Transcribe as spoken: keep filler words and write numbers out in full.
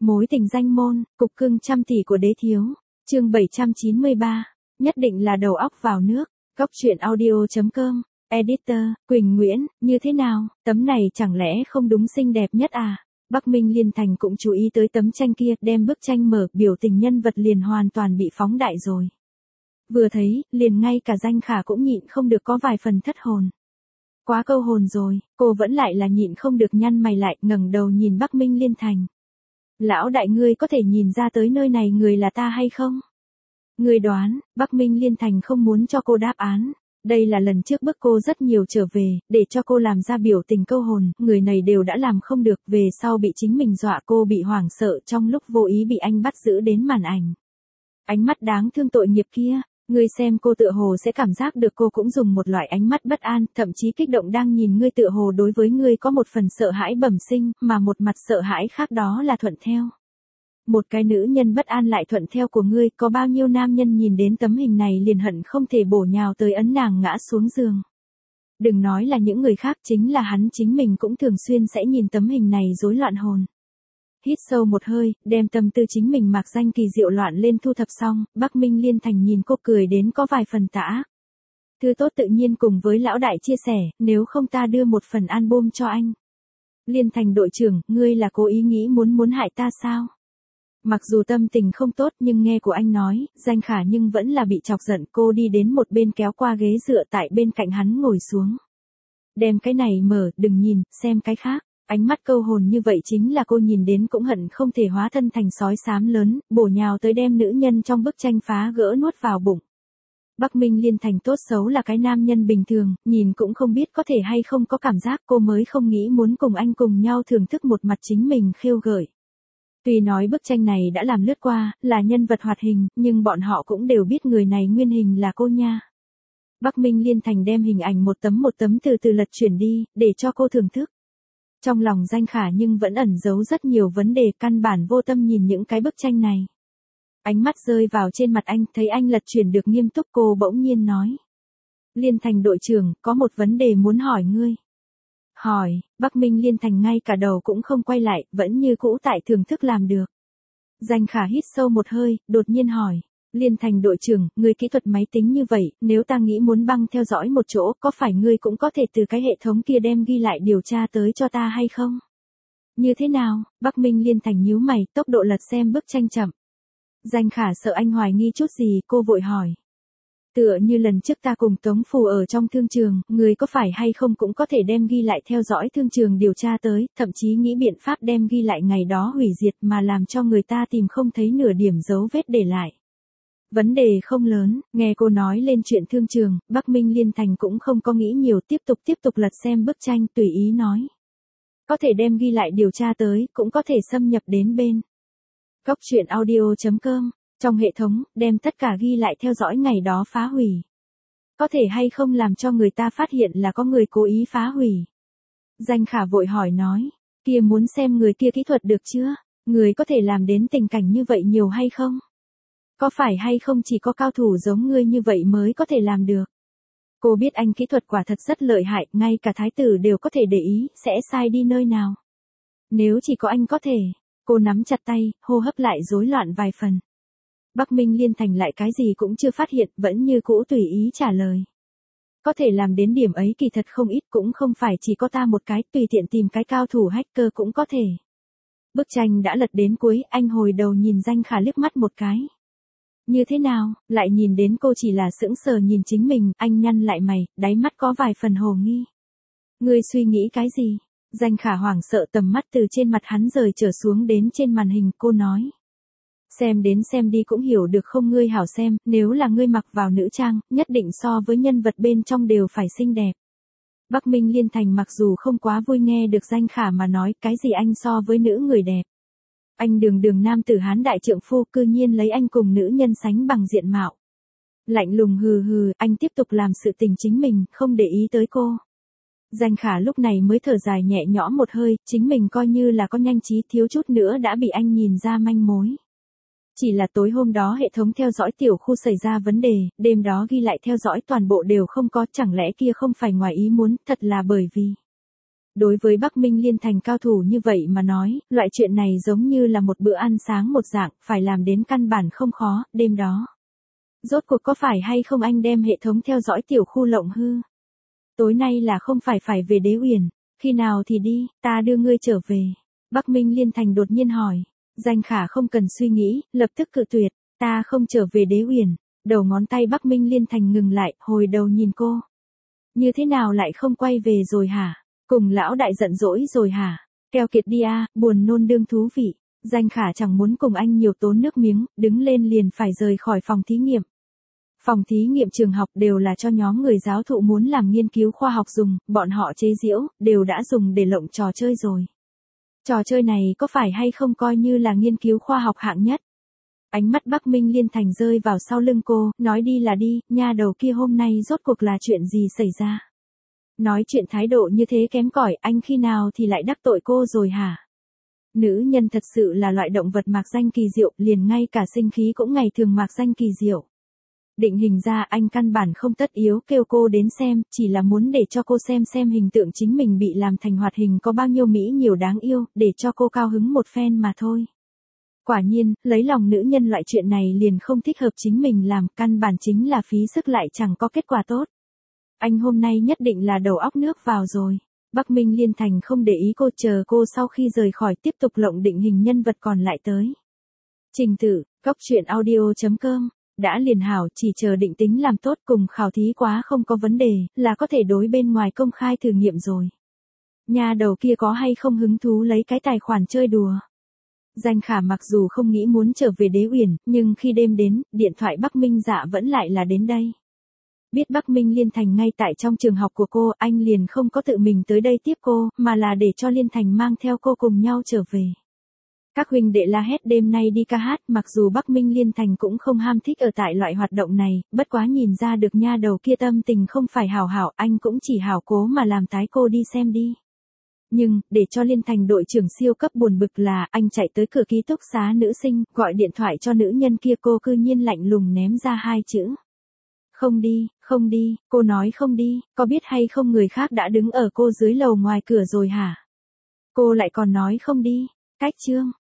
Mối tình danh môn, cục cưng trăm tỷ của đế thiếu. Chương bảy trăm chín mươi ba. Nhất định là đầu óc vào nước. Góc truyện audio chấm com. Editor, Quỳnh Nguyễn, như thế nào, tấm này chẳng lẽ không đúng xinh đẹp nhất à? Bắc Minh Liên Thành cũng chú ý tới tấm tranh kia, đem bức tranh mở, biểu tình nhân vật liền hoàn toàn bị phóng đại rồi. Vừa thấy, liền ngay cả Danh Khả cũng nhịn không được có vài phần thất hồn. Quá câu hồn rồi, cô vẫn lại là nhịn không được nhăn mày lại, ngẩng đầu nhìn Bắc Minh Liên Thành. Lão đại, ngươi có thể nhìn ra tới nơi này người là ta hay không? Ngươi đoán. Bắc Minh Liên Thành không muốn cho cô đáp án. Đây là lần trước bức cô rất nhiều trở về, để cho cô làm ra biểu tình câu hồn, người này đều đã làm không được, về sau bị chính mình dọa, cô bị hoảng sợ trong lúc vô ý bị anh bắt giữ đến màn ảnh. Ánh mắt đáng thương tội nghiệp kia, ngươi xem cô tựa hồ sẽ cảm giác được cô cũng dùng một loại ánh mắt bất an, thậm chí kích động đang nhìn ngươi, tựa hồ đối với ngươi có một phần sợ hãi bẩm sinh, mà một mặt sợ hãi khác đó là thuận theo. Một cái nữ nhân bất an lại thuận theo của ngươi, có bao nhiêu nam nhân nhìn đến tấm hình này liền hận không thể bổ nhào tới ấn nàng ngã xuống giường. Đừng nói là những người khác, chính là hắn chính mình cũng thường xuyên sẽ nhìn tấm hình này rối loạn hồn. Hít sâu một hơi, đem tâm tư chính mình mạc danh kỳ diệu loạn lên thu thập xong, Bắc Minh Liên Thành nhìn cô cười đến có vài phần tả. Thứ tốt tự nhiên cùng với lão đại chia sẻ, nếu không ta đưa một phần album cho anh. Liên Thành đội trưởng, ngươi là cố ý nghĩ muốn muốn hại ta sao? Mặc dù tâm tình không tốt nhưng nghe của anh nói, Danh Khả nhưng vẫn là bị chọc giận, cô đi đến một bên kéo qua ghế dựa tại bên cạnh hắn ngồi xuống. Đem cái này mở, đừng nhìn, xem cái khác. Ánh mắt câu hồn như vậy chính là cô nhìn đến cũng hận không thể hóa thân thành sói xám lớn, bổ nhào tới đem nữ nhân trong bức tranh phá gỡ nuốt vào bụng. Bắc Minh Liên Thành tốt xấu là cái nam nhân bình thường, nhìn cũng không biết có thể hay không có cảm giác, cô mới không nghĩ muốn cùng anh cùng nhau thưởng thức một mặt chính mình khiêu gợi. Tuy nói bức tranh này đã làm lướt qua, là nhân vật hoạt hình, nhưng bọn họ cũng đều biết người này nguyên hình là cô nha. Bắc Minh Liên Thành đem hình ảnh một tấm một tấm từ từ lật chuyển đi, để cho cô thưởng thức. Trong lòng Danh Khả nhưng vẫn ẩn giấu rất nhiều vấn đề, căn bản vô tâm nhìn những cái bức tranh này. Ánh mắt rơi vào trên mặt anh, thấy anh lật chuyển được nghiêm túc, cô bỗng nhiên nói. Liên Thành đội trưởng, có một vấn đề muốn hỏi ngươi. Hỏi. Bắc Minh Liên Thành ngay cả đầu cũng không quay lại, vẫn như cũ tại thưởng thức làm được. Danh Khả hít sâu một hơi, đột nhiên hỏi. Liên Thành đội trưởng, người kỹ thuật máy tính như vậy, nếu ta nghĩ muốn băng theo dõi một chỗ, có phải ngươi cũng có thể từ cái hệ thống kia đem ghi lại điều tra tới cho ta hay không? Như thế nào? Bắc Minh Liên Thành nhíu mày, tốc độ lật xem bức tranh chậm. Danh Khả sợ anh hoài nghi chút gì, cô vội hỏi. Tựa như lần trước ta cùng Tống Phù ở trong thương trường, người có phải hay không cũng có thể đem ghi lại theo dõi thương trường điều tra tới, thậm chí nghĩ biện pháp đem ghi lại ngày đó hủy diệt mà làm cho người ta tìm không thấy nửa điểm dấu vết để lại. Vấn đề không lớn, nghe cô nói lên chuyện thương trường, Bắc Minh Liên Thành cũng không có nghĩ nhiều, tiếp tục tiếp tục lật xem bức tranh, tùy ý nói. Có thể đem ghi lại điều tra tới, cũng có thể xâm nhập đến bên. Góc truyện audio chấm com. Trong hệ thống, đem tất cả ghi lại theo dõi ngày đó phá hủy. Có thể hay không làm cho người ta phát hiện là có người cố ý phá hủy. Danh Khả vội hỏi nói, kia muốn xem người kia kỹ thuật được chưa? Người có thể làm đến tình cảnh như vậy nhiều hay không? Có phải hay không chỉ có cao thủ giống ngươi như vậy mới có thể làm được? Cô biết anh kỹ thuật quả thật rất lợi hại, ngay cả thái tử đều có thể để ý, sẽ sai đi nơi nào? Nếu chỉ có anh có thể, cô nắm chặt tay, hô hấp lại rối loạn vài phần. Bắc Minh Liên Thành lại cái gì cũng chưa phát hiện, vẫn như cũ tùy ý trả lời. Có thể làm đến điểm ấy kỳ thật không ít, cũng không phải chỉ có ta một cái, tùy tiện tìm cái cao thủ hacker cũng có thể. Bức tranh đã lật đến cuối, anh hồi đầu nhìn Danh Khả liếc mắt một cái. Như thế nào, lại nhìn đến cô chỉ là sững sờ nhìn chính mình, anh nhăn lại mày, đáy mắt có vài phần hồ nghi. Ngươi suy nghĩ cái gì? Danh Khả hoảng sợ, tầm mắt từ trên mặt hắn rời trở xuống đến trên màn hình, cô nói. Xem đến xem đi cũng hiểu được không, ngươi hảo xem, nếu là ngươi mặc vào nữ trang, nhất định so với nhân vật bên trong đều phải xinh đẹp. Bắc Minh Liên Thành mặc dù không quá vui nghe được Danh Khả mà nói cái gì anh so với nữ người đẹp. Anh đường đường nam tử Hán đại trượng phu, cư nhiên lấy anh cùng nữ nhân sánh bằng diện mạo. Lạnh lùng hừ hừ, anh tiếp tục làm sự tình chính mình, không để ý tới cô. Danh Khả lúc này mới thở dài nhẹ nhõm một hơi, chính mình coi như là có nhanh trí, thiếu chút nữa đã bị anh nhìn ra manh mối. Chỉ là tối hôm đó hệ thống theo dõi tiểu khu xảy ra vấn đề, đêm đó ghi lại theo dõi toàn bộ đều không có, chẳng lẽ kia không phải ngoài ý muốn, thật là bởi vì. Đối với Bắc Minh Liên Thành cao thủ như vậy mà nói, loại chuyện này giống như là một bữa ăn sáng một dạng, phải làm đến căn bản không khó, đêm đó. Rốt cuộc có phải hay không anh đem hệ thống theo dõi tiểu khu lộng hư? Tối nay là không phải phải về Đế Uyển, khi nào thì đi, ta đưa ngươi trở về. Bắc Minh Liên Thành đột nhiên hỏi. Danh Khả không cần suy nghĩ, lập tức cự tuyệt, ta không trở về Đế Uyển. Đầu ngón tay Bắc Minh Liên Thành ngừng lại, hồi đầu nhìn cô. Như thế nào lại không quay về rồi hả? Cùng lão đại giận dỗi rồi hả? Keo kiệt đi a, buồn nôn đương thú vị. Danh Khả chẳng muốn cùng anh nhiều tốn nước miếng, đứng lên liền phải rời khỏi phòng thí nghiệm. Phòng thí nghiệm trường học đều là cho nhóm người giáo thụ muốn làm nghiên cứu khoa học dùng, bọn họ chế giễu, đều đã dùng để lộng trò chơi rồi. Trò chơi này có phải hay không coi như là nghiên cứu khoa học hạng nhất? Ánh mắt Bắc Minh Liên Thành rơi vào sau lưng cô, nói đi là đi, nha đầu kia hôm nay rốt cuộc là chuyện gì xảy ra? Nói chuyện thái độ như thế kém cỏi, anh khi nào thì lại đắc tội cô rồi hả? Nữ nhân thật sự là loại động vật mạc danh kỳ diệu, liền ngay cả sinh khí cũng ngày thường mạc danh kỳ diệu. Định hình ra anh căn bản không tất yếu kêu cô đến xem, chỉ là muốn để cho cô xem xem hình tượng chính mình bị làm thành hoạt hình có bao nhiêu mỹ nhiều đáng yêu, để cho cô cao hứng một phen mà thôi. Quả nhiên, lấy lòng nữ nhân loại chuyện này liền không thích hợp chính mình làm, căn bản chính là phí sức lại chẳng có kết quả tốt. Anh hôm nay nhất định là đầu óc nước vào rồi. Bắc Minh Liên Thành không để ý cô, chờ cô sau khi rời khỏi tiếp tục lộng định hình nhân vật còn lại tới. Trình tự, góc truyện audio chấm com. Đã liền hảo, chỉ chờ định tính làm tốt cùng khảo thí quá không có vấn đề, là có thể đối bên ngoài công khai thử nghiệm rồi. Nhà đầu kia có hay không hứng thú lấy cái tài khoản chơi đùa. Danh Khả mặc dù không nghĩ muốn trở về Đế Uyển, nhưng khi đêm đến, điện thoại Bắc Minh Dạ vẫn lại là đến đây. Biết Bắc Minh Liên Thành ngay tại trong trường học của cô, anh liền không có tự mình tới đây tiếp cô, mà là để cho Liên Thành mang theo cô cùng nhau trở về. Các huynh đệ la hét đêm nay đi ca hát, mặc dù Bắc Minh Liên Thành cũng không ham thích ở tại loại hoạt động này, bất quá nhìn ra được nha đầu kia tâm tình không phải hảo hảo, anh cũng chỉ hảo cố mà làm tái cô đi xem đi. Nhưng, để cho Liên Thành đội trưởng siêu cấp buồn bực là, anh chạy tới cửa ký túc xá nữ sinh, gọi điện thoại cho nữ nhân kia, cô cư nhiên lạnh lùng ném ra hai chữ. Không đi, không đi, cô nói không đi, có biết hay không người khác đã đứng ở cô dưới lầu ngoài cửa rồi hả? Cô lại còn nói không đi, cách chương.